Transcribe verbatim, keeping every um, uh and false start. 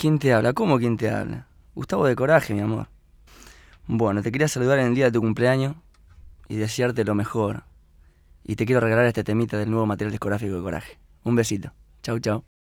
¿Quién te habla? ¿Cómo quién te habla? Gustavo de Coraje, mi amor. Bueno, te quería saludar en el día de tu cumpleaños y desearte lo mejor. Y te quiero regalar este temita del nuevo material discográfico de Coraje. Un besito. Chau, chau.